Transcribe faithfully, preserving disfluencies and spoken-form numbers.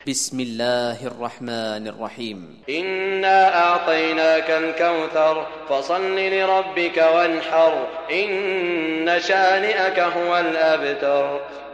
بسم الله الرحمن الرحيم. إنا أعطيناك الكوثر فصل لربك وانحر إن شانئك هو الأبتر.